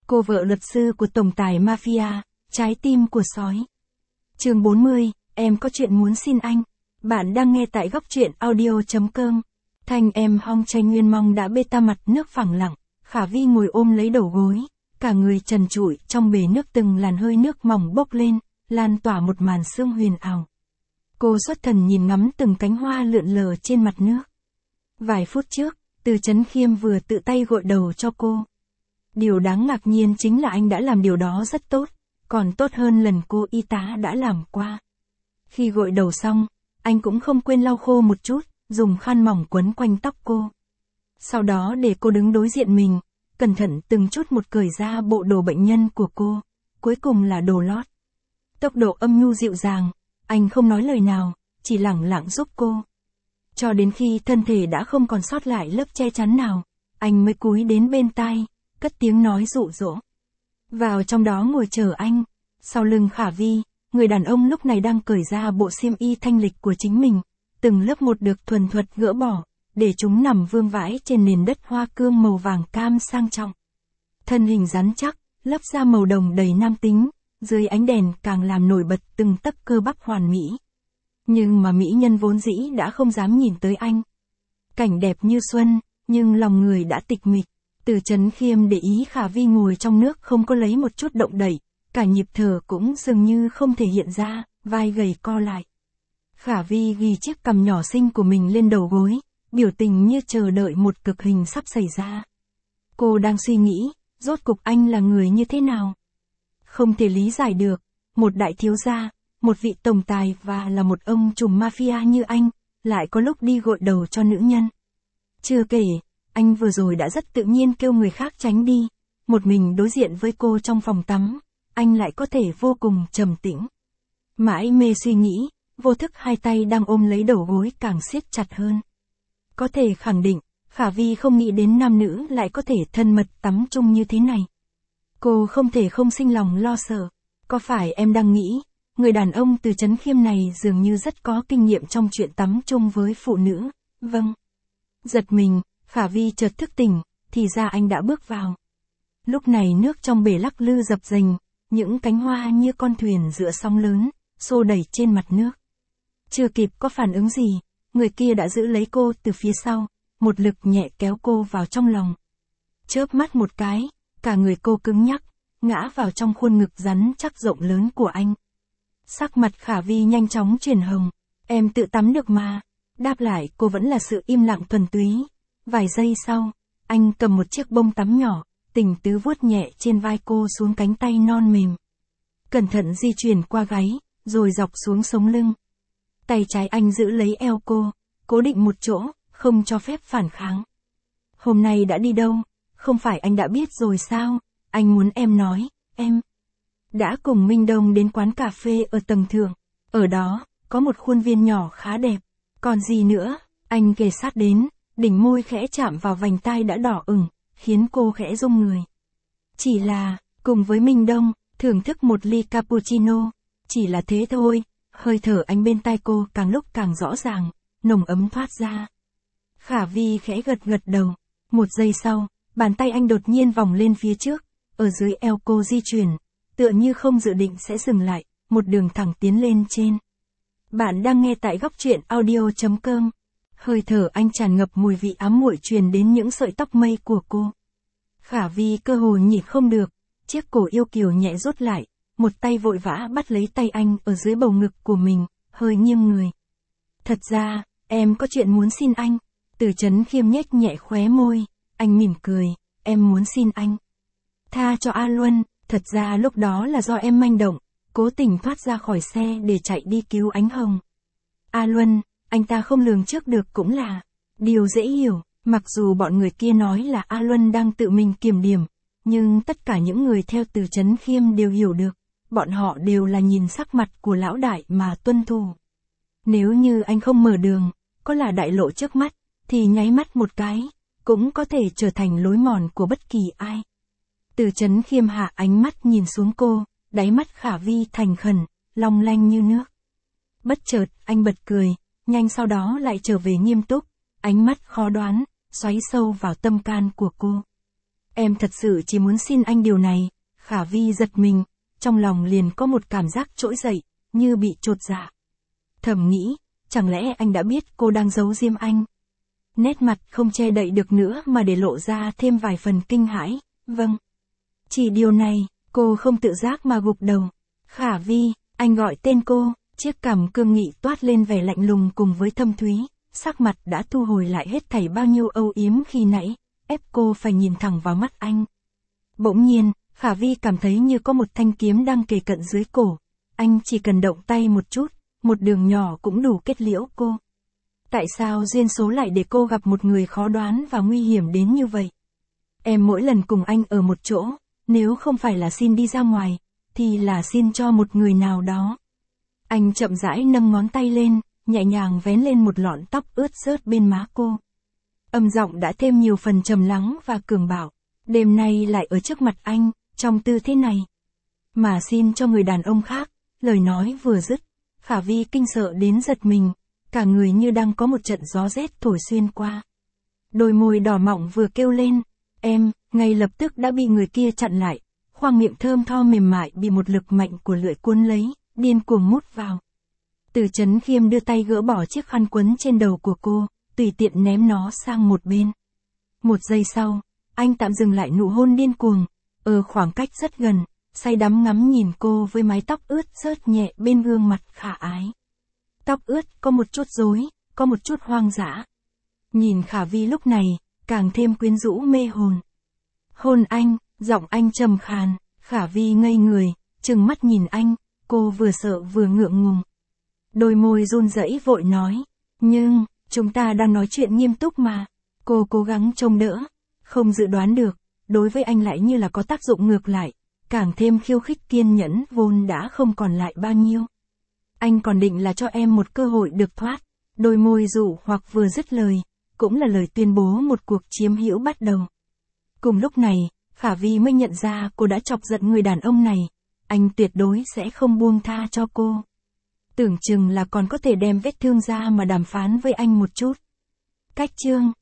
Cô vợ luật sư của tổng tài mafia, trái tim của sói. Chương 40, em có chuyện muốn xin anh. Bạn đang nghe tại góc truyện audio.com. Thanh em Hong Tranh Nguyên Mong đã bê ta mặt nước phẳng lặng, Khả Vi ngồi ôm lấy đầu gối, cả người trần trụi trong bể nước, từng làn hơi nước mỏng bốc lên, lan tỏa một màn sương huyền ảo. Cô xuất thần nhìn ngắm từng cánh hoa lượn lờ trên mặt nước. Vài phút trước, Từ Chấn Khiêm vừa tự tay gội đầu cho cô. Điều đáng ngạc nhiên chính là anh đã làm điều đó rất tốt, còn tốt hơn lần cô y tá đã làm qua. Khi gội đầu xong, anh cũng không quên lau khô một chút, dùng khăn mỏng quấn quanh tóc cô. Sau đó để cô đứng đối diện mình, cẩn thận từng chút một cởi ra bộ đồ bệnh nhân của cô, cuối cùng là đồ lót. Tốc độ âm nhu dịu dàng, anh không nói lời nào, chỉ lẳng lặng giúp cô. Cho đến khi thân thể đã không còn sót lại lớp che chắn nào, anh mới cúi đến bên tai, cất tiếng nói dụ dỗ. Vào trong đó ngồi chờ anh. Sau lưng Khả Vi, người đàn ông lúc này đang cởi ra bộ xiêm y thanh lịch của chính mình, từng lớp một được thuần thuật gỡ bỏ, để chúng nằm vương vãi trên nền đất hoa cương màu vàng cam sang trọng. Thân hình rắn chắc, lớp da màu đồng đầy nam tính, dưới ánh đèn càng làm nổi bật từng tấc cơ bắp hoàn mỹ. Nhưng mà mỹ nhân vốn dĩ đã không dám nhìn tới anh. Cảnh đẹp như xuân, nhưng lòng người đã tịch mịch. Từ Chấn Khiêm để ý Khả Vi ngồi trong nước không có lấy một chút động đậy, cả nhịp thở cũng dường như không thể hiện ra, vai gầy co lại. Khả Vi ghi chiếc cằm nhỏ xinh của mình lên đầu gối, biểu tình như chờ đợi một cực hình sắp xảy ra. Cô đang suy nghĩ, rốt cục anh là người như thế nào? Không thể lý giải được, một đại thiếu gia, một vị tổng tài và là một ông trùm mafia như anh, lại có lúc đi gội đầu cho nữ nhân. Chưa kể, anh vừa rồi đã rất tự nhiên kêu người khác tránh đi, một mình đối diện với cô trong phòng tắm, anh lại có thể vô cùng trầm tĩnh. Mãi mê suy nghĩ, vô thức hai tay đang ôm lấy đầu gối càng siết chặt hơn. Có thể khẳng định, Khả Vi không nghĩ đến nam nữ lại có thể thân mật tắm chung như thế này. Cô không thể không sinh lòng lo sợ. Có phải em đang nghĩ, người đàn ông Từ Chấn Khiêm này dường như rất có kinh nghiệm trong chuyện tắm chung với phụ nữ? Vâng. Giật mình, Khả Vi chợt thức tỉnh, thì ra anh đã bước vào. Lúc này nước trong bể lắc lư dập dềnh, những cánh hoa như con thuyền giữa sóng lớn, xô đẩy trên mặt nước. Chưa kịp có phản ứng gì, người kia đã giữ lấy cô từ phía sau, một lực nhẹ kéo cô vào trong lòng. Chớp mắt một cái, cả người cô cứng nhắc, ngã vào trong khuôn ngực rắn chắc rộng lớn của anh. Sắc mặt Khả Vi nhanh chóng chuyển hồng, em tự tắm được mà. Đáp lại cô vẫn là sự im lặng thuần túy. Vài giây sau, anh cầm một chiếc bông tắm nhỏ, tình tứ vuốt nhẹ trên vai cô xuống cánh tay non mềm. Cẩn thận di chuyển qua gáy, rồi dọc xuống sống lưng. Tay trái anh giữ lấy eo cô, cố định một chỗ, không cho phép phản kháng. Hôm nay đã đi đâu? Không phải anh đã biết rồi sao? Anh muốn em nói, em đã cùng Minh Đông đến quán cà phê ở tầng thượng. Ở đó, có một khuôn viên nhỏ khá đẹp. Còn gì nữa? Anh kề sát đến, đỉnh môi khẽ chạm vào vành tai đã đỏ ửng, khiến cô khẽ rung người. Chỉ là, cùng với Minh Đông, thưởng thức một ly cappuccino. Chỉ là thế thôi. Hơi thở anh bên tai cô càng lúc càng rõ ràng, nồng ấm thoát ra. Khả Vi khẽ gật gật đầu. Một giây sau, bàn tay anh đột nhiên vòng lên phía trước, ở dưới eo cô di chuyển, tựa như không dự định sẽ dừng lại, một đường thẳng tiến lên trên. Bạn đang nghe tại góc truyện audio.com. Hơi thở anh tràn ngập mùi vị ám muội truyền đến những sợi tóc mây của cô. Khả Vi cơ hồ nhịn không được, chiếc cổ yêu kiều nhẹ rút lại, một tay vội vã bắt lấy tay anh ở dưới bầu ngực của mình, hơi nghiêng người. Thật ra, em có chuyện muốn xin anh. Từ Chấn Khiêm nhếch nhẹ khóe môi, anh mỉm cười, em muốn xin anh tha cho A Luân. Thật ra lúc đó là do em manh động, cố tình thoát ra khỏi xe để chạy đi cứu Ánh Hồng. A Luân, anh ta không lường trước được cũng là điều dễ hiểu, mặc dù bọn người kia nói là A Luân đang tự mình kiểm điểm, nhưng tất cả những người theo Từ Chấn Khiêm đều hiểu được, bọn họ đều là nhìn sắc mặt của lão đại mà tuân thủ. Nếu như anh không mở đường, có là đại lộ trước mắt, thì nháy mắt một cái, cũng có thể trở thành lối mòn của bất kỳ ai. Từ Chấn Khiêm hạ ánh mắt nhìn xuống cô, đáy mắt Khả Vi thành khẩn, long lanh như nước. Bất chợt, anh bật cười, nhanh sau đó lại trở về nghiêm túc, ánh mắt khó đoán, xoáy sâu vào tâm can của cô. Em thật sự chỉ muốn xin anh điều này. Khả Vi giật mình, trong lòng liền có một cảm giác trỗi dậy, như bị chột dạ. Thầm nghĩ, chẳng lẽ anh đã biết cô đang giấu diêm anh? Nét mặt không che đậy được nữa mà để lộ ra thêm vài phần kinh hãi. Vâng. Chỉ điều này, cô không tự giác mà gục đầu. Khả Vi, anh gọi tên cô, chiếc cằm cương nghị toát lên vẻ lạnh lùng cùng với thâm thúy, sắc mặt đã thu hồi lại hết thảy bao nhiêu âu yếm khi nãy, ép cô phải nhìn thẳng vào mắt anh. Bỗng nhiên, Khả Vi cảm thấy như có một thanh kiếm đang kề cận dưới cổ, anh chỉ cần động tay một chút, một đường nhỏ cũng đủ kết liễu cô. Tại sao duyên số lại để cô gặp một người khó đoán và nguy hiểm đến như vậy? Em mỗi lần cùng anh ở một chỗ, nếu không phải là xin đi ra ngoài, thì là xin cho một người nào đó. Anh chậm rãi nâng ngón tay lên, nhẹ nhàng vén lên một lọn tóc ướt rớt bên má cô. Âm giọng đã thêm nhiều phần trầm lắng và cường bạo. Đêm nay lại ở trước mặt anh, trong tư thế này. Mà xin cho người đàn ông khác, lời nói vừa dứt, Khả Vi kinh sợ đến giật mình, cả người như đang có một trận gió rét thổi xuyên qua. Đôi môi đỏ mọng vừa kêu lên, em, ngay lập tức đã bị người kia chặn lại, khoang miệng thơm tho mềm mại bị một lực mạnh của lưỡi cuốn lấy, điên cuồng mút vào. Từ Chấn Khiêm đưa tay gỡ bỏ chiếc khăn quấn trên đầu của cô, tùy tiện ném nó sang một bên. Một giây sau, anh tạm dừng lại nụ hôn điên cuồng, ở khoảng cách rất gần, say đắm ngắm nhìn cô với mái tóc ướt rớt nhẹ bên gương mặt khả ái. Tóc ướt có một chút rối, có một chút hoang dã. Nhìn Khả Vi lúc này, càng thêm quyến rũ mê hồn. Hôn anh, giọng anh trầm khàn, Khả Vi ngây người, trừng mắt nhìn anh, cô vừa sợ vừa ngượng ngùng. Đôi môi run rẩy vội nói, nhưng, chúng ta đang nói chuyện nghiêm túc mà. Cô cố gắng trông đỡ, không dự đoán được, đối với anh lại như là có tác dụng ngược lại, càng thêm khiêu khích kiên nhẫn vốn đã không còn lại bao nhiêu. Anh còn định là cho em một cơ hội được thoát, đôi môi dụ hoặc vừa dứt lời, cũng là lời tuyên bố một cuộc chiếm hữu bắt đầu. Cùng lúc này, Khả Vi mới nhận ra cô đã chọc giận người đàn ông này, anh tuyệt đối sẽ không buông tha cho cô. Tưởng chừng là còn có thể đem vết thương ra mà đàm phán với anh một chút. Cách chương